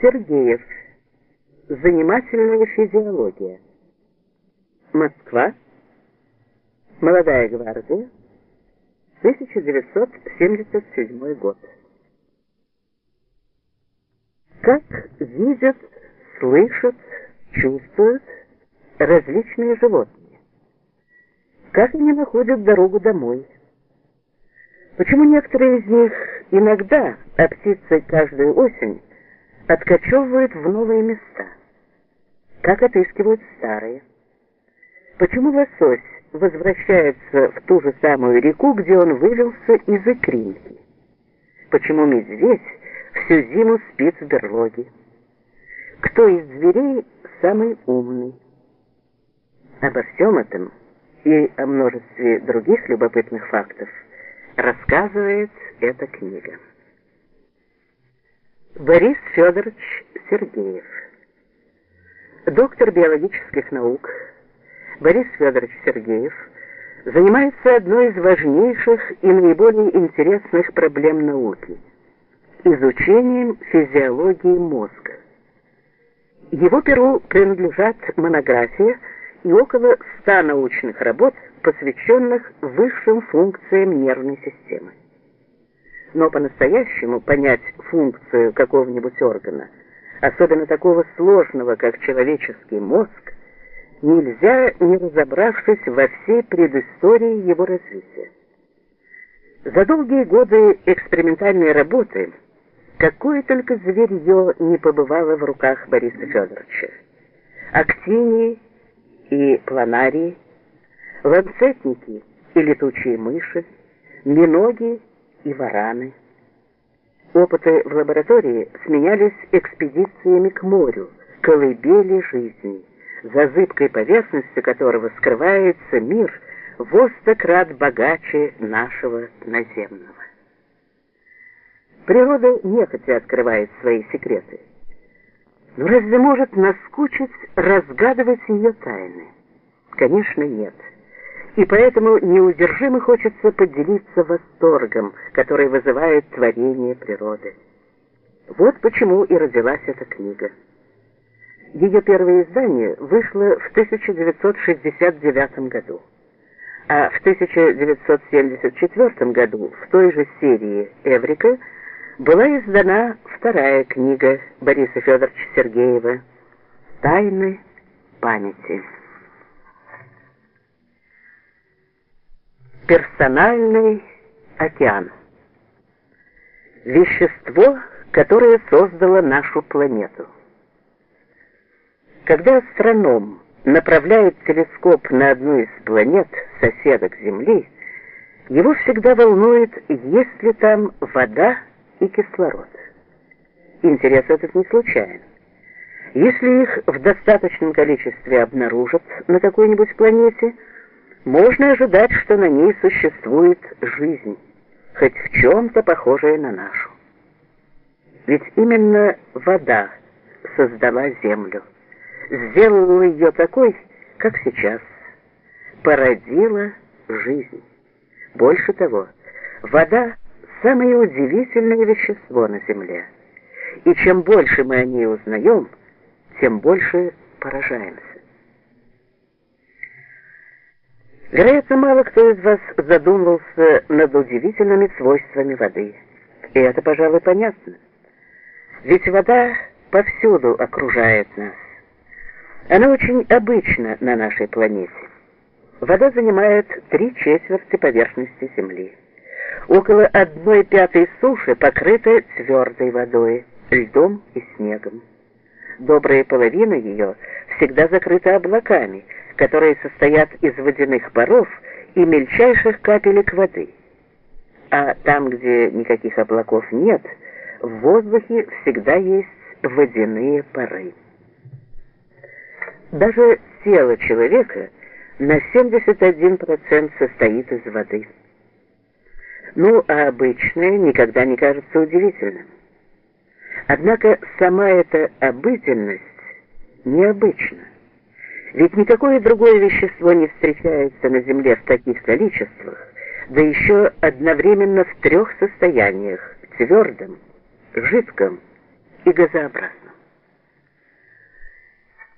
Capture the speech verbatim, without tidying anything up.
Сергеев. Занимательная физиология. Москва. Молодая гвардия. тысяча девятьсот семьдесят седьмой год. Как видят, слышат, чувствуют различные животные? Как они находят дорогу домой? Почему некоторые из них иногда, а птицы каждую осень, откочевывают в новые места? Как отыскивают старые? Почему лосось возвращается в ту же самую реку, где он вылился из икринки? Почему медведь всю зиму спит в берлоге? Кто из зверей самый умный? Обо всем этом и о множестве других любопытных фактов рассказывает эта книга. Борис Федорович Сергеев. Доктор биологических наук Борис Федорович Сергеев занимается одной из важнейших и наиболее интересных проблем науки – изучением физиологии мозга. Его перу принадлежат монография и около ста научных работ, посвященных высшим функциям нервной системы. Но по-настоящему понять функцию какого-нибудь органа, особенно такого сложного, как человеческий мозг, нельзя, не разобравшись во всей предыстории его развития. За долгие годы экспериментальной работы какое только зверье не побывало в руках Бориса Федоровича. Актинии и планарии, ланцетники и летучие мыши, миноги и вараны. Опыты в лаборатории сменялись экспедициями к морю, колыбели жизни, за зыбкой поверхностью которого скрывается мир во сто крат богаче нашего наземного. Природа нехотя открывает свои секреты. Но разве может наскучить разгадывать ее тайны? Конечно, нет. И поэтому неудержимо хочется поделиться восторгом, который вызывает творение природы. Вот почему и родилась эта книга. Ее первое издание вышло в тысяча девятьсот шестьдесят девятом году, а в тысяча девятьсот семьдесят четвёртом году в той же серии «Эврика» была издана вторая книга Бориса Федоровича Сергеева «Тайны памяти». Персональный океан. Вещество, которое создало нашу планету. Когда астроном направляет телескоп на одну из планет, соседок Земли, его всегда волнует, есть ли там вода и кислород. Интерес этот не случайен. Если их в достаточном количестве обнаружат на какой-нибудь планете, можно ожидать, что на ней существует жизнь, хоть в чем-то похожая на нашу. Ведь именно вода создала Землю, сделала ее такой, как сейчас, породила жизнь. Больше того, вода – самое удивительное вещество на Земле, и чем больше мы о ней узнаем, тем больше поражаемся. Вероятно, мало кто из вас задумывался над удивительными свойствами воды. И это, пожалуй, понятно. Ведь вода повсюду окружает нас. Она очень обычна на нашей планете. Вода занимает три четверти поверхности Земли. Около одной пятой суши покрыта твердой водой, льдом и снегом. Добрая половина ее всегда закрыта облаками, которые состоят из водяных паров и мельчайших капелек воды. А там, где никаких облаков нет, в воздухе всегда есть водяные пары. Даже тело человека на семьдесят один процент состоит из воды. Ну, а обычное никогда не кажется удивительным. Однако сама эта обыденность необычна. Ведь никакое другое вещество не встречается на Земле в таких количествах, да еще одновременно в трех состояниях – твердом, жидком и газообразном.